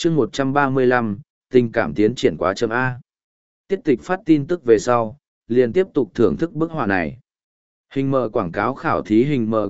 chương 135, tình cảm tiến triển quá chậm A. Tiết tịch phát tin tức về sau, liền tiếp tục thưởng thức bức họa này. Hình mờ quảng cáo khảo thí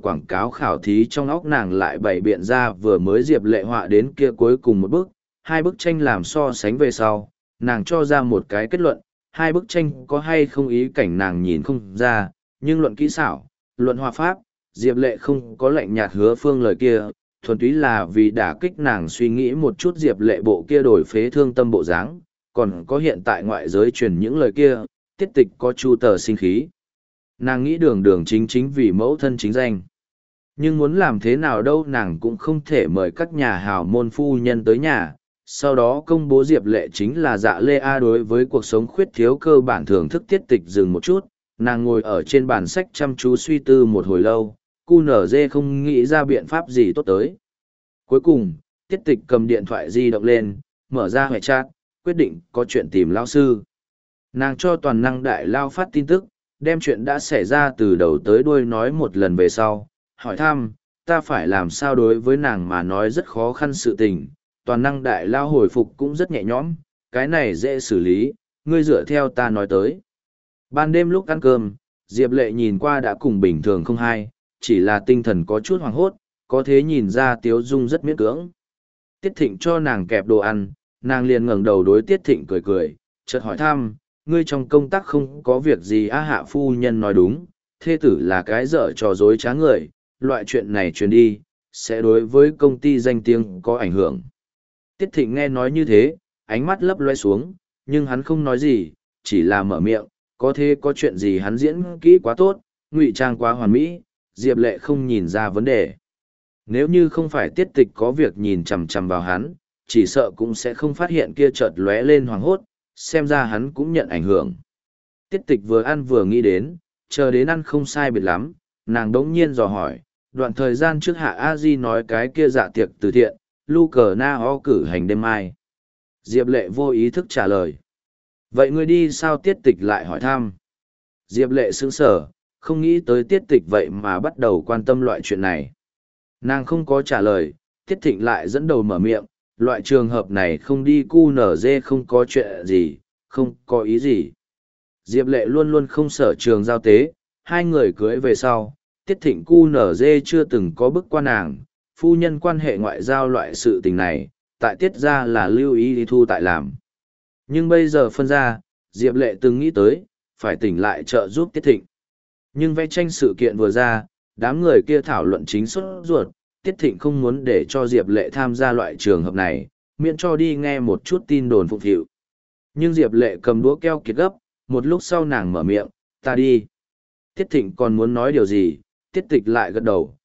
trong óc nàng lại bày biện ra vừa mới Diệp Lệ họa đến kia cuối cùng một bức, hai bức tranh làm so sánh về sau, nàng cho ra một cái kết luận, hai bức tranh có hay không ý cảnh nàng nhìn không ra, nhưng luận kỹ xảo, luận họa pháp, Diệp Lệ không có lạnh nhạt Hứa Phương lời kia, thuần túy là vì đả kích nàng suy nghĩ một chút Diệp Lệ bộ kia đổi phế thương tâm bộ dáng, còn có hiện tại ngoại giới truyền những lời kia, tiết tịch có chu tờ sinh khí. Nàng nghĩ đường đường chính chính vì mẫu thân chính danh. Nhưng muốn làm thế nào đâu, nàng cũng không thể mời các nhà hào môn phu nhân tới nhà, sau đó công bố Diệp Lệ chính là Dạ Lê A. Đối với cuộc sống khuyết thiếu cơ bản thưởng thức tiết tịch dừng một chút, nàng ngồi ở trên bàn sách chăm chú suy tư một hồi lâu, QNZ không nghĩ ra biện pháp gì tốt tới. Cuối cùng, tiết tịch cầm điện thoại di động lên, mở ra hệ chat, quyết định có chuyện tìm lao sư. Nàng cho toàn năng đại lao phát tin tức, đem chuyện đã xảy ra từ đầu tới đuôi nói một lần về sau, hỏi thăm, ta phải làm sao đối với nàng mà nói rất khó khăn sự tình. Toàn năng đại lao hồi phục cũng rất nhẹ nhõm, cái này dễ xử lý, ngươi dựa theo ta nói tới. Ban đêm lúc ăn cơm, Diệp Lệ nhìn qua đã cùng bình thường không hay, chỉ là tinh thần có chút hoảng hốt, có thế nhìn ra Tiếu Dung rất miễn cưỡng. Tiết Thịnh cho nàng kẹp đồ ăn, nàng liền ngẩng đầu đối Tiết Thịnh cười cười, chợt hỏi thăm, ngươi trong công tác không có việc gì á? Hạ phu nhân nói đúng, thê tử là cái dở trò dối trá người, loại chuyện này truyền đi, sẽ đối với công ty danh tiếng có ảnh hưởng. Tiết Thịnh nghe nói như thế, ánh mắt lấp loe xuống, nhưng hắn không nói gì, chỉ là mở miệng, có thế có chuyện gì hắn diễn kỹ quá tốt, ngụy trang quá hoàn mỹ, Diệp Lệ không nhìn ra vấn đề. Nếu như không phải Tiết Tịch có việc nhìn chằm chằm vào hắn, chỉ sợ cũng sẽ không phát hiện kia chợt lóe lên hoàng hốt, xem ra hắn cũng nhận ảnh hưởng. Tiết Tịch vừa ăn vừa nghĩ đến, chờ đến ăn không sai biệt lắm, nàng đống nhiên dò hỏi, đoạn thời gian trước Hạ A Di nói cái kia dạ tiệc từ thiện, Lu Cờ Na Ho cử hành đêm mai. Diệp Lệ vô ý thức trả lời. Vậy ngươi đi sao? Tiết Tịch lại hỏi thăm. Diệp Lệ sững sờ, không nghĩ tới Tiết Tịch vậy mà bắt đầu quan tâm loại chuyện này. Nàng không có trả lời, Tiết Thịnh lại dẫn đầu mở miệng, loại trường hợp này không đi QNZ không có chuyện gì, không có ý gì. Diệp Lệ luôn luôn không sở trường giao tế, hai người cưới về sau, Tiết Thịnh QNZ chưa từng có bức qua nàng, phu nhân quan hệ ngoại giao loại sự tình này, tại Tiết ra là lưu ý đi thu tại làm. Nhưng bây giờ phân ra, Diệp Lệ từng nghĩ tới, phải tỉnh lại trợ giúp Tiết Thịnh. Nhưng vẽ tranh sự kiện vừa ra, đám người kia thảo luận chính xuất ruột, Tiết Thịnh không muốn để cho Diệp Lệ tham gia loại trường hợp này, miễn cho đi nghe một chút tin đồn phụng phịu. Nhưng Diệp Lệ cầm đũa keo kiệt gấp, một lúc sau nàng mở miệng, ta đi. Tiết Thịnh còn muốn nói điều gì, Tiết Tịch lại gật đầu,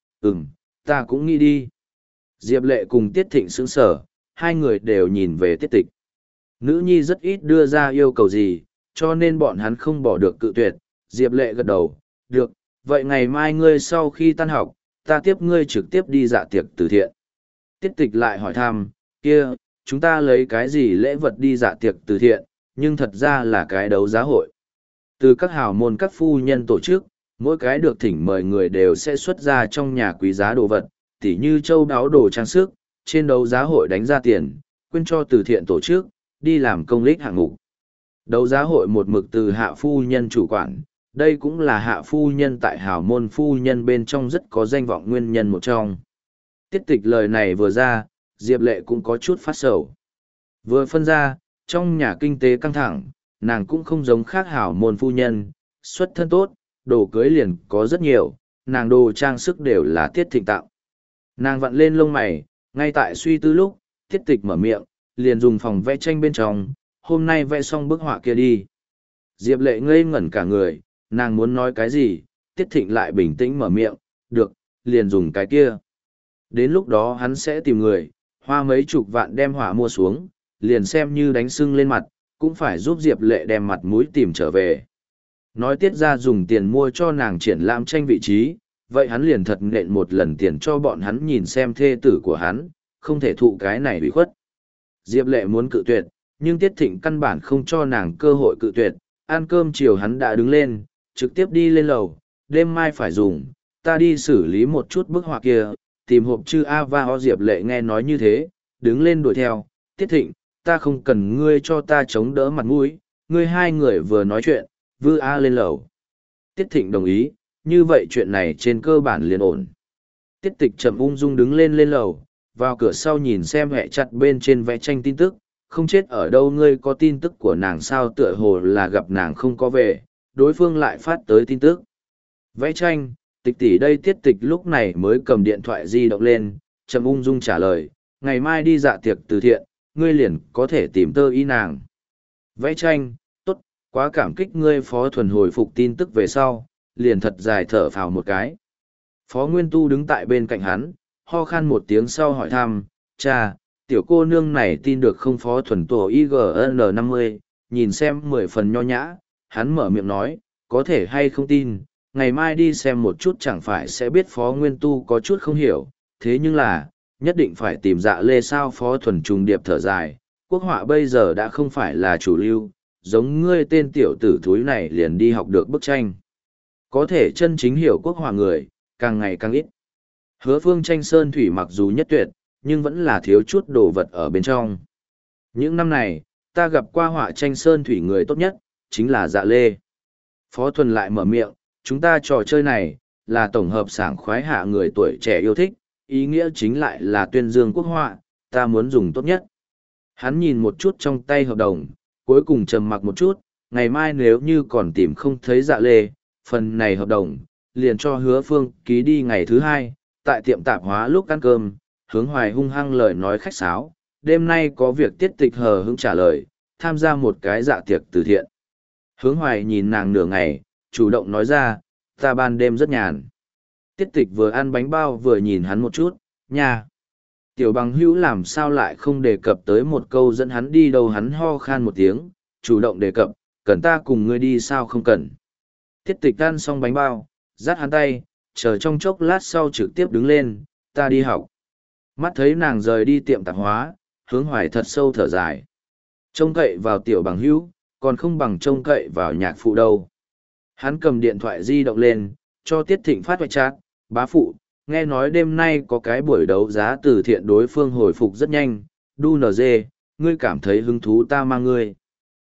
ta cũng nghĩ đi. Diệp Lệ cùng Tiết Thịnh sững sờ, hai người đều nhìn về Tiết Tịch. Nữ nhi rất ít đưa ra yêu cầu gì, cho nên bọn hắn không bỏ được cự tuyệt. Diệp Lệ gật đầu, được, vậy ngày mai ngươi sau khi tan học, ta tiếp ngươi trực tiếp đi dạ tiệc từ thiện. Tiết Tịch lại hỏi thăm, kia, chúng ta lấy cái gì lễ vật đi dạ tiệc từ thiện, nhưng thật ra là cái đấu giá hội. Từ các hào môn các phu nhân tổ chức, mỗi cái được thỉnh mời người đều sẽ xuất ra trong nhà quý giá đồ vật, tỉ như châu đáo đồ trang sức, trên đấu giá hội đánh ra tiền, quyên cho từ thiện tổ chức, đi làm công lích hạng mục. Đấu giá hội một mực từ Hạ phu nhân chủ quản, đây cũng là Hạ phu nhân tại hào môn phu nhân bên trong rất có danh vọng nguyên nhân một trong. Tiết Tịch lời này vừa ra, Diệp Lệ cũng có chút phát sầu. Vừa phân ra, trong nhà kinh tế căng thẳng, nàng cũng không giống khác hảo môn phu nhân, xuất thân tốt, đồ cưới liền có rất nhiều, nàng đồ trang sức đều là Tiết Thịnh tạo. Nàng vặn lên lông mày, ngay tại suy tư lúc, Tiết Tịch mở miệng, liền dùng phòng vẽ tranh bên trong, hôm nay vẽ xong bức họa kia đi. Diệp Lệ ngây ngẩn cả người, nàng muốn nói cái gì, Tiết Thịnh lại bình tĩnh mở miệng, được, liền dùng cái kia. Đến lúc đó hắn sẽ tìm người, hoa mấy chục vạn đem họa mua xuống, liền xem như đánh sưng lên mặt, cũng phải giúp Diệp Lệ đem mặt mũi tìm trở về. Nói Tiết ra dùng tiền mua cho nàng triển lãm tranh vị trí, vậy hắn liền thật nện một lần tiền cho bọn hắn nhìn xem thê tử của hắn, không thể thụ cái này bị khuất. Diệp Lệ muốn cự tuyệt, nhưng Tiết Thịnh căn bản không cho nàng cơ hội cự tuyệt, ăn cơm chiều hắn đã đứng lên, trực tiếp đi lên lầu, đêm mai phải dùng, ta đi xử lý một chút bức họa kia, tìm hộp chư Ava ho. Diệp Lệ nghe nói như thế, đứng lên đuổi theo, Tiết Thịnh, ta không cần ngươi cho ta chống đỡ mặt mũi, ngươi hai người vừa nói chuyện, vư a lên lầu. Tiết Thịnh đồng ý, như vậy chuyện này trên cơ bản liền ổn. Tiết Tịch chậm ung dung đứng lên lầu, vào cửa sau nhìn xem hẹ chặt bên trên vẽ tranh tin tức, không chết ở đâu ngươi có tin tức của nàng sao, tựa hồ là gặp nàng không có về, đối phương lại phát tới tin tức. Vẽ tranh, Tịch tỷ đây. Tiết Tịch lúc này mới cầm điện thoại di động lên, chậm ung dung trả lời, ngày mai đi dạ tiệc từ thiện, ngươi liền có thể tìm tơ ý nàng. Vẽ tranh, tốt, quá cảm kích ngươi. Phó Thuần hồi phục tin tức về sau, liền thật dài thở phào một cái. Phó Nguyên Tu đứng tại bên cạnh hắn, ho khan một tiếng sau hỏi thăm, cha, tiểu cô nương này tin được không? Phó Thuần tổ IGN50, nhìn xem 10 phần nho nhã, hắn mở miệng nói, có thể hay không tin, ngày mai đi xem một chút chẳng phải sẽ biết. Phó Nguyên Tu có chút không hiểu, thế nhưng là, nhất định phải tìm Dạ Lê sao? Phó Thuần trùng điệp thở dài, quốc họa bây giờ đã không phải là chủ lưu, giống ngươi tên tiểu tử thúi này liền đi học được bức tranh. Có thể chân chính hiểu quốc họa người, càng ngày càng ít. Hứa Phương tranh sơn thủy mặc dù nhất tuyệt, nhưng vẫn là thiếu chút đồ vật ở bên trong. Những năm này, ta gặp qua họa tranh sơn thủy người tốt nhất, chính là Dạ Lê. Phó Thuần lại mở miệng, chúng ta trò chơi này, là tổng hợp sảng khoái hạ người tuổi trẻ yêu thích, ý nghĩa chính lại là tuyên dương quốc họa, ta muốn dùng tốt nhất. Hắn nhìn một chút trong tay hợp đồng, cuối cùng trầm mặc một chút, ngày mai nếu như còn tìm không thấy Dạ Lê, phần này hợp đồng, liền cho Hứa Phương ký đi. Ngày thứ hai, tại tiệm tạp hóa lúc ăn cơm, Hướng Hoài hung hăng lời nói khách sáo, đêm nay có việc. Tiết Tịch hờ hững trả lời, tham gia một cái dạ tiệc từ thiện. Hướng Hoài nhìn nàng nửa ngày, chủ động nói ra, ta ban đêm rất nhàn. Tiết Tịch vừa ăn bánh bao vừa nhìn hắn một chút, nha. Tiểu Bằng Hữu làm sao lại không đề cập tới một câu dẫn hắn đi đâu? Hắn ho khan một tiếng, chủ động đề cập, cần ta cùng ngươi đi sao? Không cần. Tiết Tịch ăn xong bánh bao, dắt hắn tay, chờ trong chốc lát sau trực tiếp đứng lên, ta đi học. Mắt thấy nàng rời đi tiệm tạp hóa, Hướng Hoài thật sâu thở dài. Trông cậy vào Tiểu Bằng Hữu, còn không bằng trông cậy vào nhạc phụ đâu. Hắn cầm điện thoại di động lên, cho Tiết Thịnh phát hoại chat, bá phụ, nghe nói đêm nay có cái buổi đấu giá từ thiện. Đối phương hồi phục rất nhanh, đu NG, ngươi cảm thấy hứng thú ta mang ngươi.